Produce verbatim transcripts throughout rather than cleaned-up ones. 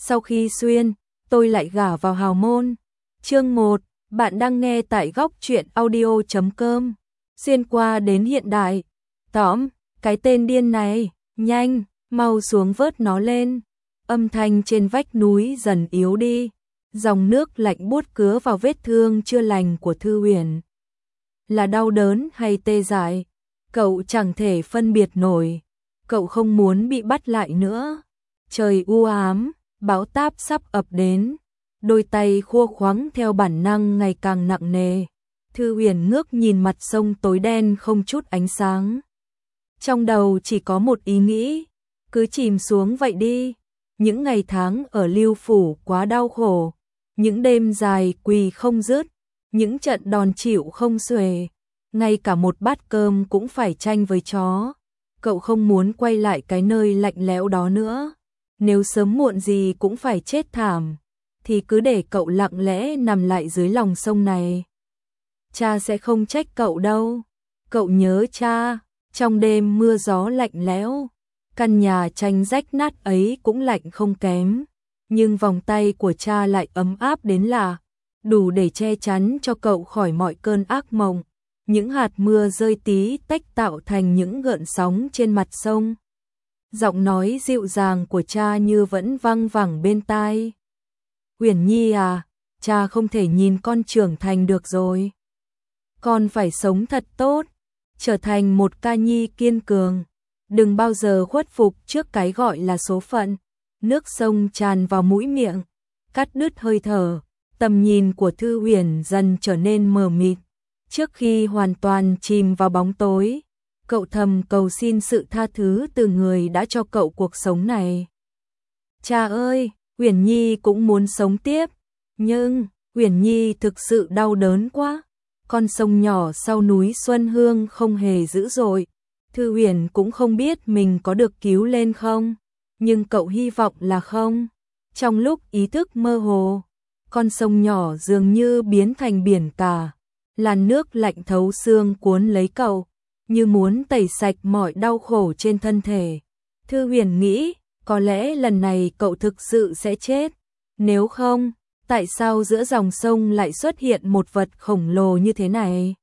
Sau khi xuyên, tôi lại gả vào hào môn. Chương một, bạn đang nghe tại góc truyện audio chấm com. Xuyên qua đến hiện đại. Tóm, cái tên điên này, nhanh, mau xuống vớt nó lên. Âm thanh trên vách núi dần yếu đi. Dòng nước lạnh buốt cứa vào vết thương chưa lành của Thư Huyền. Là đau đớn hay tê dại, cậu chẳng thể phân biệt nổi. Cậu không muốn bị bắt lại nữa. Trời u ám, bão táp sắp ập đến. Đôi tay khua khoắng theo bản năng ngày càng nặng nề. Thư Huyền ngước nhìn mặt sông tối đen không chút ánh sáng. Trong đầu chỉ có một ý nghĩ, cứ chìm xuống vậy đi. Những ngày tháng ở Lưu Phủ quá đau khổ, những đêm dài quỳ không dứt, những trận đòn chịu không xuể, ngay cả một bát cơm cũng phải tranh với chó. Cậu không muốn quay lại cái nơi lạnh lẽo đó nữa. Nếu sớm muộn gì cũng phải chết thảm, thì cứ để cậu lặng lẽ nằm lại dưới lòng sông này. Cha sẽ không trách cậu đâu. Cậu nhớ cha. Trong đêm mưa gió lạnh lẽo, căn nhà tranh rách nát ấy cũng lạnh không kém, nhưng vòng tay của cha lại ấm áp đến lạ, đủ để che chắn cho cậu khỏi mọi cơn ác mộng. Những hạt mưa rơi tí tách tạo thành những gợn sóng trên mặt sông. Giọng nói dịu dàng của cha như vẫn văng vẳng bên tai. Huyền Nhi à, cha không thể nhìn con trưởng thành được rồi. Con phải sống thật tốt, trở thành một ca nhi kiên cường. Đừng bao giờ khuất phục trước cái gọi là số phận. Nước sông tràn vào mũi miệng, cắt đứt hơi thở. Tầm nhìn của Thư Huyền dần trở nên mờ mịt. Trước khi hoàn toàn chìm vào bóng tối, cậu thầm cầu xin sự tha thứ từ người đã cho cậu cuộc sống này. Cha ơi, Huyền Nhi cũng muốn sống tiếp, nhưng Huyền Nhi thực sự đau đớn quá. Con sông nhỏ sau núi Xuân Hương không hề dữ dội. Thư Huyền cũng không biết mình có được cứu lên không, nhưng cậu hy vọng là không. Trong lúc ý thức mơ hồ, con sông nhỏ dường như biến thành biển cả. Làn nước lạnh thấu xương cuốn lấy cậu, như muốn tẩy sạch mọi đau khổ trên thân thể. Thư Huyền nghĩ, có lẽ lần này cậu thực sự sẽ chết. Nếu không, tại sao giữa dòng sông lại xuất hiện một vật khổng lồ như thế này?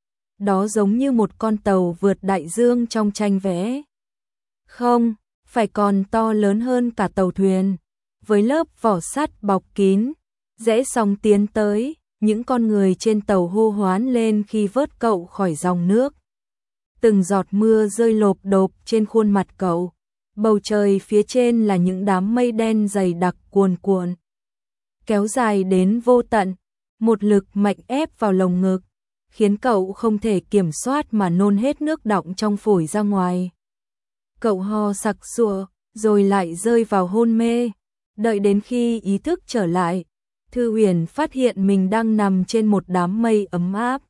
Đó giống như một con tàu vượt đại dương trong tranh vẽ. Không, phải còn to lớn hơn cả tàu thuyền, với lớp vỏ sắt bọc kín. Rẽ sóng tiến tới, những con người trên tàu hô hoán lên khi vớt cậu khỏi dòng nước. Từng giọt mưa rơi lộp độp trên khuôn mặt cậu. Bầu trời phía trên là những đám mây đen dày đặc cuồn cuộn, kéo dài đến vô tận. Một lực mạnh ép vào lồng ngực, khiến cậu không thể kiểm soát mà nôn hết nước đọng trong phổi ra ngoài. Cậu ho sặc sụa, rồi lại rơi vào hôn mê. Đợi đến khi ý thức trở lại, Thư Huyền phát hiện mình đang nằm trên một đám mây ấm áp,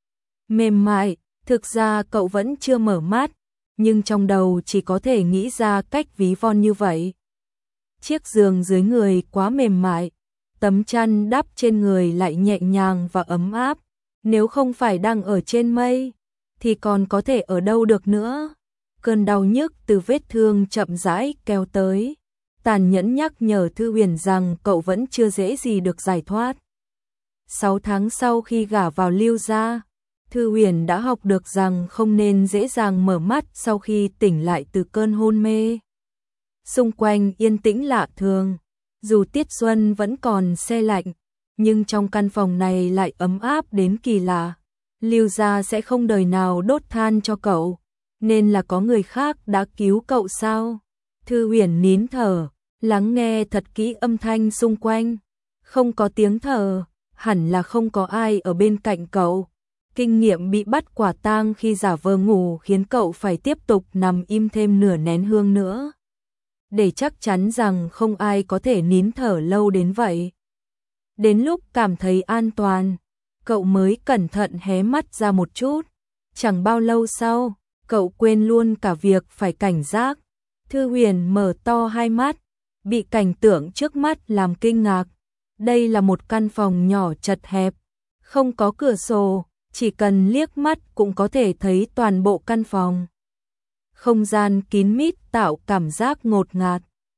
mềm mại. Thực ra cậu vẫn chưa mở mắt, nhưng trong đầu chỉ có thể nghĩ ra cách ví von như vậy. Chiếc giường dưới người quá mềm mại, tấm chăn đắp trên người lại nhẹ nhàng và ấm áp. Nếu không phải đang ở trên mây, thì còn có thể ở đâu được nữa. Cơn đau nhức từ vết thương chậm rãi kéo tới, tàn nhẫn nhắc nhở Thư Huyền rằng cậu vẫn chưa dễ gì được giải thoát. Sáu tháng sau khi gả vào Lưu gia, Thư Huyền đã học được rằng không nên dễ dàng mở mắt sau khi tỉnh lại từ cơn hôn mê. Xung quanh yên tĩnh lạ thường, dù tiết xuân vẫn còn se lạnh, nhưng trong căn phòng này lại ấm áp đến kỳ lạ. Lưu gia sẽ không đời nào đốt than cho cậu, nên là có người khác đã cứu cậu sao? Thư Huyền nín thở, lắng nghe thật kỹ âm thanh xung quanh. Không có tiếng thở, hẳn là không có ai ở bên cạnh cậu. Kinh nghiệm bị bắt quả tang khi giả vờ ngủ khiến cậu phải tiếp tục nằm im thêm nửa nén hương nữa, để chắc chắn rằng không ai có thể nín thở lâu đến vậy. Đến lúc cảm thấy an toàn, cậu mới cẩn thận hé mắt ra một chút. Chẳng bao lâu sau, cậu quên luôn cả việc phải cảnh giác. Thư Huyền mở to hai mắt, bị cảnh tượng trước mắt làm kinh ngạc. Đây là một căn phòng nhỏ chật hẹp, không có cửa sổ, chỉ cần liếc mắt cũng có thể thấy toàn bộ căn phòng. Không gian kín mít tạo cảm giác ngột ngạt.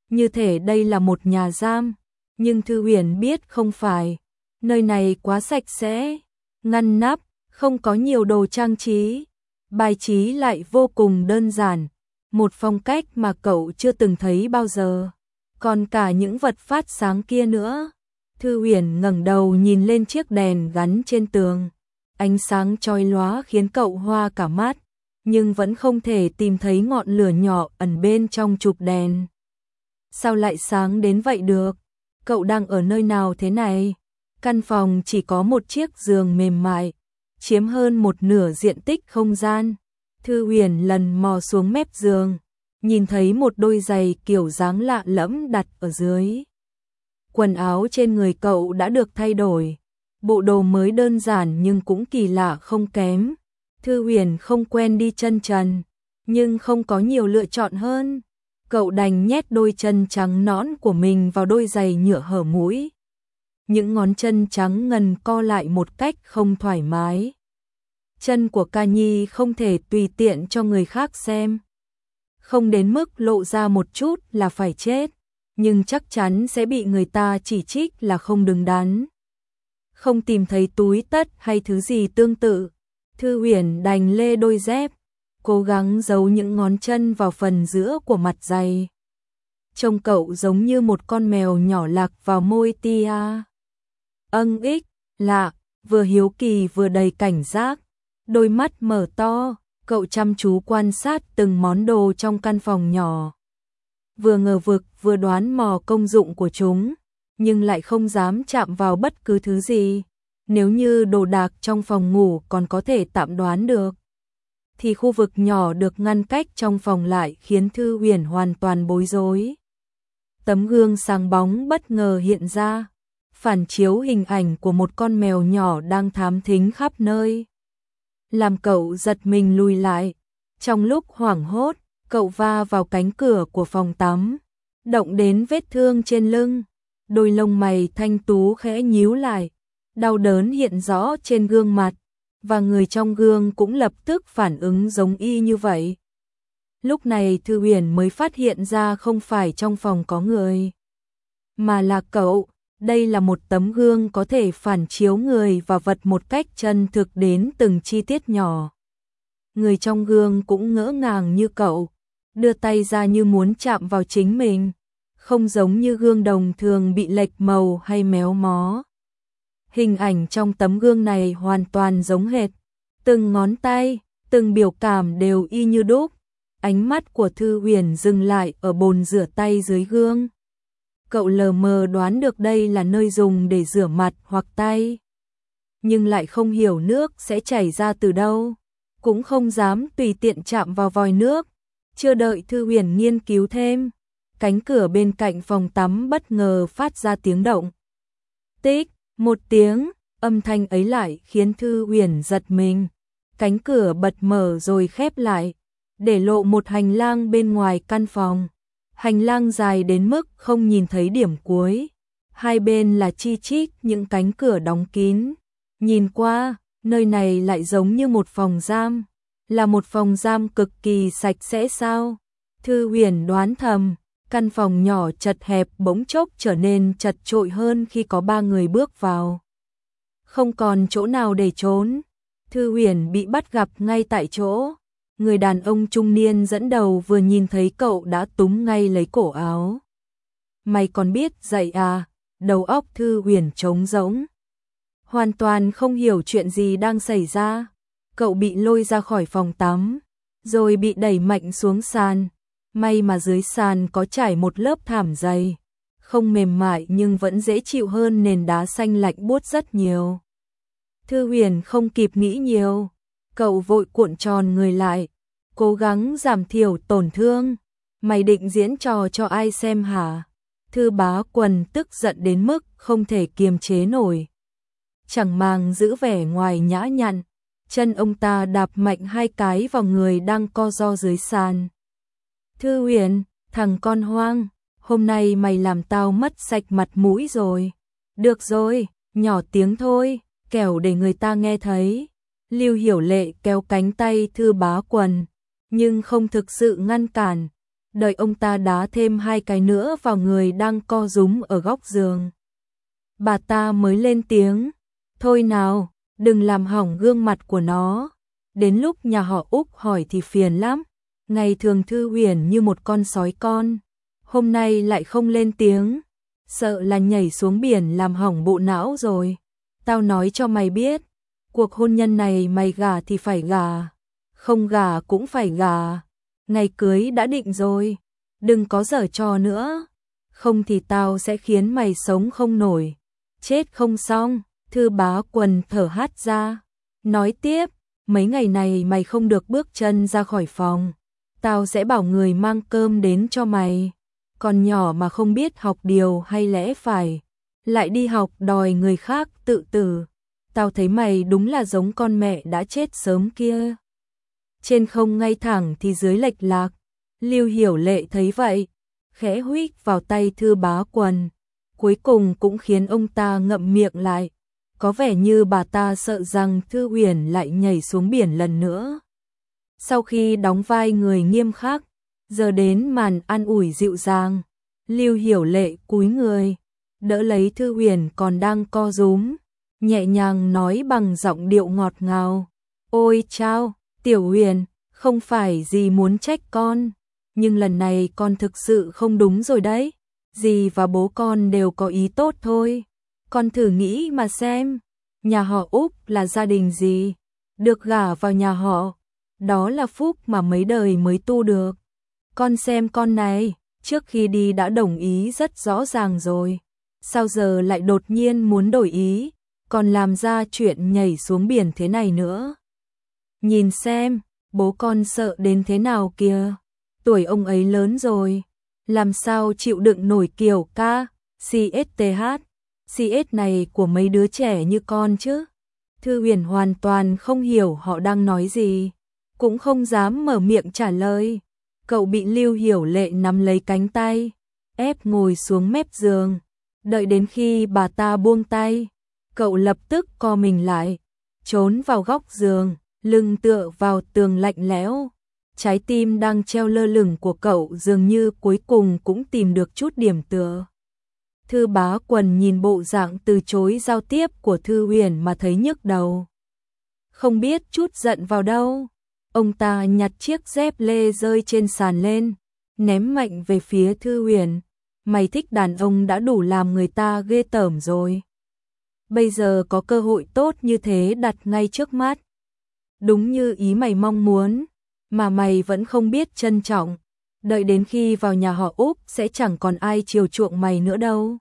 như thể đây là một nhà giam, nhưng Thư Huyền biết không phải, nơi này quá sạch sẽ, ngăn nắp, không có nhiều đồ trang trí, bài trí lại vô cùng đơn giản, một phong cách mà cậu chưa từng thấy bao giờ, còn cả những vật phát sáng kia nữa. Thư Huyền ngẩng đầu nhìn lên chiếc đèn gắn trên tường, ánh sáng chói lóa khiến cậu hoa cả mắt, nhưng vẫn không thể tìm thấy ngọn lửa nhỏ ẩn bên trong chụp đèn. Sao lại sáng đến vậy được? Cậu đang ở nơi nào thế này? Căn phòng chỉ có một chiếc giường mềm mại, chiếm hơn một nửa diện tích không gian. Thư Huyền lần mò xuống mép giường, nhìn thấy một đôi giày kiểu dáng lạ lẫm đặt ở dưới. Quần áo trên người cậu đã được thay đổi, bộ đồ mới đơn giản nhưng cũng kỳ lạ không kém. Thư Huyền không quen đi chân trần, nhưng không có nhiều lựa chọn hơn. Cậu đành nhét đôi chân trắng nõn của mình vào đôi giày nhựa hở mũi. Những ngón chân trắng ngần co lại một cách không thoải mái. Chân của Ca Nhi không thể tùy tiện cho người khác xem. Không đến mức lộ ra một chút là phải chết, nhưng chắc chắn sẽ bị người ta chỉ trích là không đứng đắn. Không tìm thấy túi tất hay thứ gì tương tự, Thư Huyền đành lê đôi dép, cố gắng giấu những ngón chân vào phần giữa của mặt giày. Trông cậu giống như một con mèo nhỏ lạc vào môi tia. Âng ích, lạ, vừa hiếu kỳ vừa đầy cảnh giác, đôi mắt mở to, cậu chăm chú quan sát từng món đồ trong căn phòng nhỏ. Vừa ngờ vực vừa đoán mò công dụng của chúng, nhưng lại không dám chạm vào bất cứ thứ gì. Nếu như đồ đạc trong phòng ngủ còn có thể tạm đoán được, thì khu vực nhỏ được ngăn cách trong phòng lại khiến Thư Huyền hoàn toàn bối rối. Tấm gương sáng bóng bất ngờ hiện ra, phản chiếu hình ảnh của một con mèo nhỏ đang thám thính khắp nơi. Làm cậu giật mình lùi lại. Trong lúc hoảng hốt, cậu va vào cánh cửa của phòng tắm, động đến vết thương trên lưng. Đôi lông mày thanh tú khẽ nhíu lại, đau đớn hiện rõ trên gương mặt, và người trong gương cũng lập tức phản ứng giống y như vậy. Lúc này Thư Huyền mới phát hiện ra không phải trong phòng có người, mà là cậu. Đây là một tấm gương có thể phản chiếu người và vật một cách chân thực đến từng chi tiết nhỏ. Người trong gương cũng ngỡ ngàng như cậu, đưa tay ra như muốn chạm vào chính mình, không giống như gương đồng thường bị lệch màu hay méo mó. Hình ảnh trong tấm gương này hoàn toàn giống hệt, từng ngón tay, từng biểu cảm đều y như đúc. Ánh mắt của Thư Huyền dừng lại ở bồn rửa tay dưới gương. Cậu lờ mờ đoán được đây là nơi dùng để rửa mặt hoặc tay, nhưng lại không hiểu nước sẽ chảy ra từ đâu, cũng không dám tùy tiện chạm vào vòi nước. Chưa đợi Thư Huyền nghiên cứu thêm, cánh cửa bên cạnh phòng tắm bất ngờ phát ra tiếng động. Tích, một tiếng, âm thanh ấy lại khiến Thư Huyền giật mình. Cánh cửa bật mở rồi khép lại, để lộ một hành lang bên ngoài căn phòng. Hành lang dài đến mức không nhìn thấy điểm cuối. Hai bên là chi chít những cánh cửa đóng kín. Nhìn qua, nơi này lại giống như một phòng giam. Là một phòng giam cực kỳ sạch sẽ sao? Thư Huyền đoán thầm, căn phòng nhỏ chật hẹp bỗng chốc trở nên chật chội hơn khi có ba người bước vào. Không còn chỗ nào để trốn. Thư Huyền bị bắt gặp ngay tại chỗ. Người đàn ông trung niên dẫn đầu vừa nhìn thấy cậu đã túm ngay lấy cổ áo. Mày còn biết dậy à? Đầu óc Thư Huyền trống rỗng, hoàn toàn không hiểu chuyện gì đang xảy ra. Cậu bị lôi ra khỏi phòng tắm, rồi bị đẩy mạnh xuống sàn. May mà dưới sàn có trải một lớp thảm dày, không mềm mại nhưng vẫn dễ chịu hơn nền đá xanh lạnh buốt rất nhiều. Thư Huyền không kịp nghĩ nhiều, cậu vội cuộn tròn người lại, cố gắng giảm thiểu tổn thương. Mày định diễn trò cho ai xem hả? Thư Bá Quần tức giận đến mức không thể kiềm chế nổi. Chẳng màng giữ vẻ ngoài nhã nhặn, chân ông ta đạp mạnh hai cái vào người đang co ro dưới sàn. Thư Huyền, thằng con hoang, hôm nay mày làm tao mất sạch mặt mũi rồi. Được rồi, nhỏ tiếng thôi, kẻo để người ta nghe thấy. Lưu Hiểu Lệ kéo cánh tay Thư Bá Quần, nhưng không thực sự ngăn cản. đợi ông ta đá thêm hai cái nữa vào người đang co rúm ở góc giường. Bà ta mới lên tiếng, thôi nào, đừng làm hỏng gương mặt của nó, đến lúc nhà họ Úc hỏi thì phiền lắm. Ngày thường Thư Huyền như một con sói con, hôm nay lại không lên tiếng, sợ là nhảy xuống biển làm hỏng bộ não rồi. Tao nói cho mày biết, cuộc hôn nhân này mày gả thì phải gả, không gả cũng phải gả, ngày cưới đã định rồi, đừng có giở trò nữa, không thì tao sẽ khiến mày sống không nổi, chết không xong. Thư Bá Quần thở hắt ra, nói tiếp, mấy ngày này mày không được bước chân ra khỏi phòng, tao sẽ bảo người mang cơm đến cho mày. Còn nhỏ mà không biết học điều hay lẽ phải, lại đi học đòi người khác tự tử. Tao thấy mày đúng là giống con mẹ đã chết sớm kia. Trên không ngay thẳng thì dưới lệch lạc. Lưu Hiểu Lệ thấy vậy, khẽ huých vào tay Thư Bá Quần, cuối cùng cũng khiến ông ta ngậm miệng lại. Có vẻ như bà ta sợ rằng Thư Huyền lại nhảy xuống biển lần nữa. Sau khi đóng vai người nghiêm khắc, giờ đến màn an ủi dịu dàng. Lưu Hiểu Lệ cúi người, đỡ lấy Thư Huyền còn đang co rúm, nhẹ nhàng nói bằng giọng điệu ngọt ngào. Ôi chao, Tiểu Huyền, không phải dì muốn trách con, nhưng lần này con thực sự không đúng rồi đấy. Dì và bố con đều có ý tốt thôi. Con thử nghĩ mà xem, nhà họ Úc là gia đình gì, được gả vào nhà họ, đó là phúc mà mấy đời mới tu được. Con xem con này, trước khi đi đã đồng ý rất rõ ràng rồi, sao giờ lại đột nhiên muốn đổi ý, còn làm ra chuyện nhảy xuống biển thế này nữa. Nhìn xem, bố con sợ đến thế nào kìa, tuổi ông ấy lớn rồi, làm sao chịu đựng nổi kiểu ca, xê ét tê hát, xê ét này của mấy đứa trẻ như con chứ. Thư Huyền hoàn toàn không hiểu họ đang nói gì, cũng không dám mở miệng trả lời. Cậu bị Lưu Hiểu Lệ nắm lấy cánh tay, ép ngồi xuống mép giường, đợi đến khi bà ta buông tay, cậu lập tức co mình lại, trốn vào góc giường, lưng tựa vào tường lạnh lẽo. Trái tim đang treo lơ lửng của cậu dường như cuối cùng cũng tìm được chút điểm tựa. Thư Bá Quần nhìn bộ dạng từ chối giao tiếp của Thư Huyền mà thấy nhức đầu. Không biết chút giận vào đâu, ông ta nhặt chiếc dép lê rơi trên sàn lên, ném mạnh về phía Thư Huyền. Mày thích đàn ông đã đủ làm người ta ghê tởm rồi. Bây giờ có cơ hội tốt như thế đặt ngay trước mắt. Đúng như ý mày mong muốn, mà mày vẫn không biết trân trọng. Đợi đến khi vào nhà họ Úc sẽ chẳng còn ai chiều chuộng mày nữa đâu.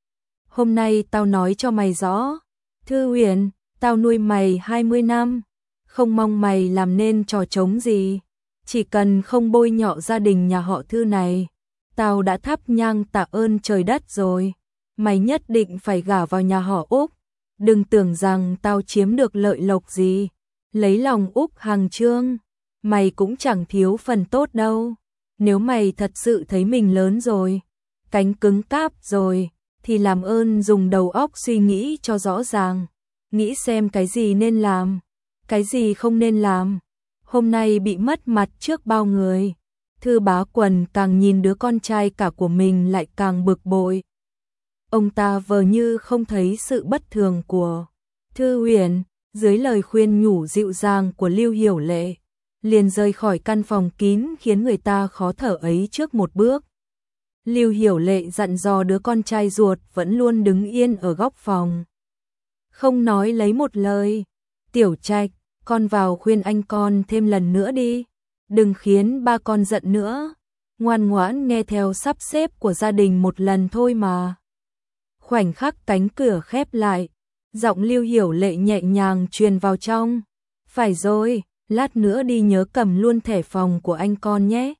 Hôm nay tao nói cho mày rõ, Thư Huyền, tao nuôi mày hai mươi năm, không mong mày làm nên trò trống gì. Chỉ cần không bôi nhọ gia đình nhà họ Thư này, tao đã thắp nhang tạ ơn trời đất rồi. Mày nhất định phải gả vào nhà họ Úc. Đừng tưởng rằng tao chiếm được lợi lộc gì, lấy lòng Úc Hằng Trương, mày cũng chẳng thiếu phần tốt đâu. Nếu mày thật sự thấy mình lớn rồi, cánh cứng cáp rồi, thì làm ơn dùng đầu óc suy nghĩ cho rõ ràng, nghĩ xem cái gì nên làm, cái gì không nên làm. Hôm nay bị mất mặt trước bao người, Thư Bá Quần càng nhìn đứa con trai cả của mình lại càng bực bội. Ông ta vờ như không thấy sự bất thường của Thư Huyền, dưới lời khuyên nhủ dịu dàng của Lưu Hiểu Lệ, liền rời khỏi căn phòng kín khiến người ta khó thở ấy trước một bước. Lưu Hiểu Lệ dặn dò đứa con trai ruột vẫn luôn đứng yên ở góc phòng, không nói lấy một lời. Tiểu Trạch, con vào khuyên anh con thêm lần nữa đi, đừng khiến ba con giận nữa, ngoan ngoãn nghe theo sắp xếp của gia đình một lần thôi mà. Khoảnh khắc cánh cửa khép lại, giọng Lưu Hiểu Lệ nhẹ nhàng truyền vào trong. Phải rồi, lát nữa đi nhớ cầm luôn thẻ phòng của anh con nhé.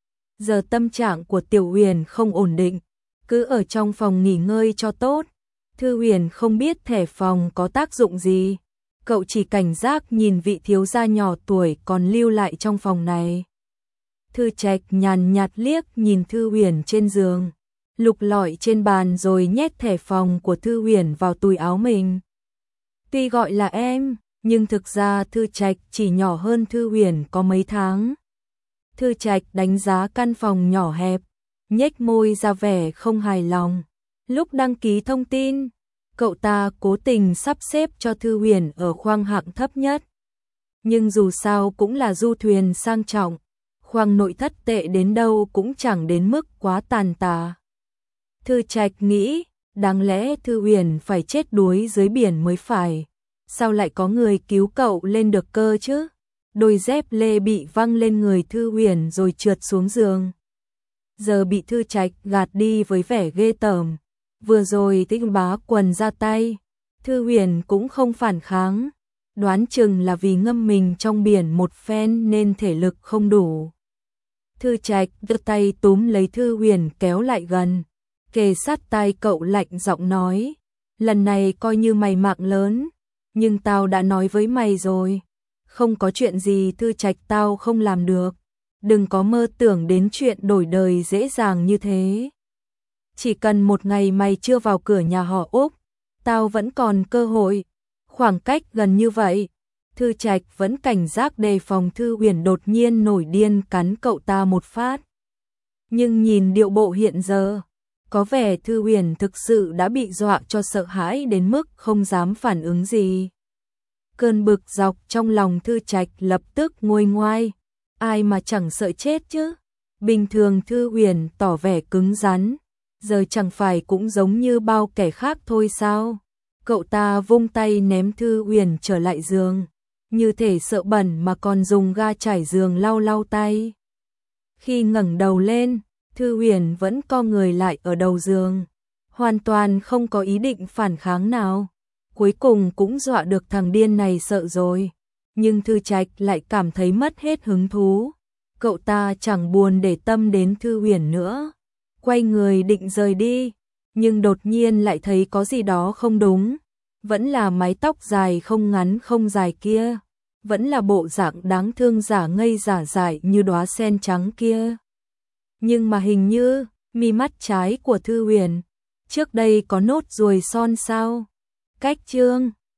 Giờ tâm trạng của Tiểu Huyền không ổn định, cứ ở trong phòng nghỉ ngơi cho tốt. Thư Huyền không biết thẻ phòng có tác dụng gì, cậu chỉ cảnh giác nhìn vị thiếu gia nhỏ tuổi còn lưu lại trong phòng này. Thư Trạch nhàn nhạt liếc nhìn Thư Huyền trên giường, lục lọi trên bàn rồi nhét thẻ phòng của Thư Huyền vào túi áo mình. Tuy gọi là em, nhưng thực ra Thư Trạch chỉ nhỏ hơn Thư Huyền có mấy tháng. Thư Trạch đánh giá căn phòng nhỏ hẹp, nhếch môi ra vẻ không hài lòng. Lúc đăng ký thông tin, cậu ta cố tình sắp xếp cho Thư Huyền ở khoang hạng thấp nhất. Nhưng dù sao cũng là du thuyền sang trọng, khoang nội thất tệ đến đâu cũng chẳng đến mức quá tàn tà. Thư Trạch nghĩ, đáng lẽ Thư Huyền phải chết đuối dưới biển mới phải. Sao lại có người cứu cậu lên được cơ chứ? Đôi dép lê bị văng lên người Thư Huyền rồi trượt xuống giường. Giờ bị Thư Trạch gạt đi với vẻ ghê tởm. Vừa rồi Tĩnh Bá Quần ra tay, Thư Huyền cũng không phản kháng. Đoán chừng là vì ngâm mình trong biển một phen nên thể lực không đủ. Thư Trạch đưa tay túm lấy Thư Huyền kéo lại gần, kề sát tai cậu lạnh giọng nói, lần này coi như mày mạng lớn, nhưng tao đã nói với mày rồi, không có chuyện gì Thư Trạch tao không làm được, đừng có mơ tưởng đến chuyện đổi đời dễ dàng như thế. Chỉ cần một ngày mày chưa vào cửa nhà họ Úc, tao vẫn còn cơ hội. Khoảng cách gần như vậy, Thư Trạch vẫn cảnh giác đề phòng Thư Huyền đột nhiên nổi điên cắn cậu ta một phát. Nhưng nhìn điệu bộ hiện giờ, có vẻ Thư Huyền thực sự đã bị dọa cho sợ hãi đến mức không dám phản ứng gì. Cơn bực dọc trong lòng Thư Trạch lập tức nguôi ngoai, ai mà chẳng sợ chết chứ. Bình thường Thư Huyền tỏ vẻ cứng rắn, giờ chẳng phải cũng giống như bao kẻ khác thôi sao? Cậu ta vung tay ném Thư Huyền trở lại giường, như thể sợ bẩn mà còn dùng ga trải giường lau lau tay. Khi ngẩng đầu lên, Thư Huyền vẫn co người lại ở đầu giường, hoàn toàn không có ý định phản kháng nào. Cuối cùng cũng dọa được thằng điên này sợ rồi, nhưng Thư Trạch lại cảm thấy mất hết hứng thú. Cậu ta chẳng buồn để tâm đến Thư Huyền nữa, quay người định rời đi, nhưng đột nhiên lại thấy có gì đó không đúng. Vẫn là mái tóc dài không ngắn không dài kia, vẫn là bộ dạng đáng thương giả ngây giả dại như đóa sen trắng kia. Nhưng mà hình như, mi mắt trái của Thư Huyền, trước đây có nốt ruồi son sao? Cách chương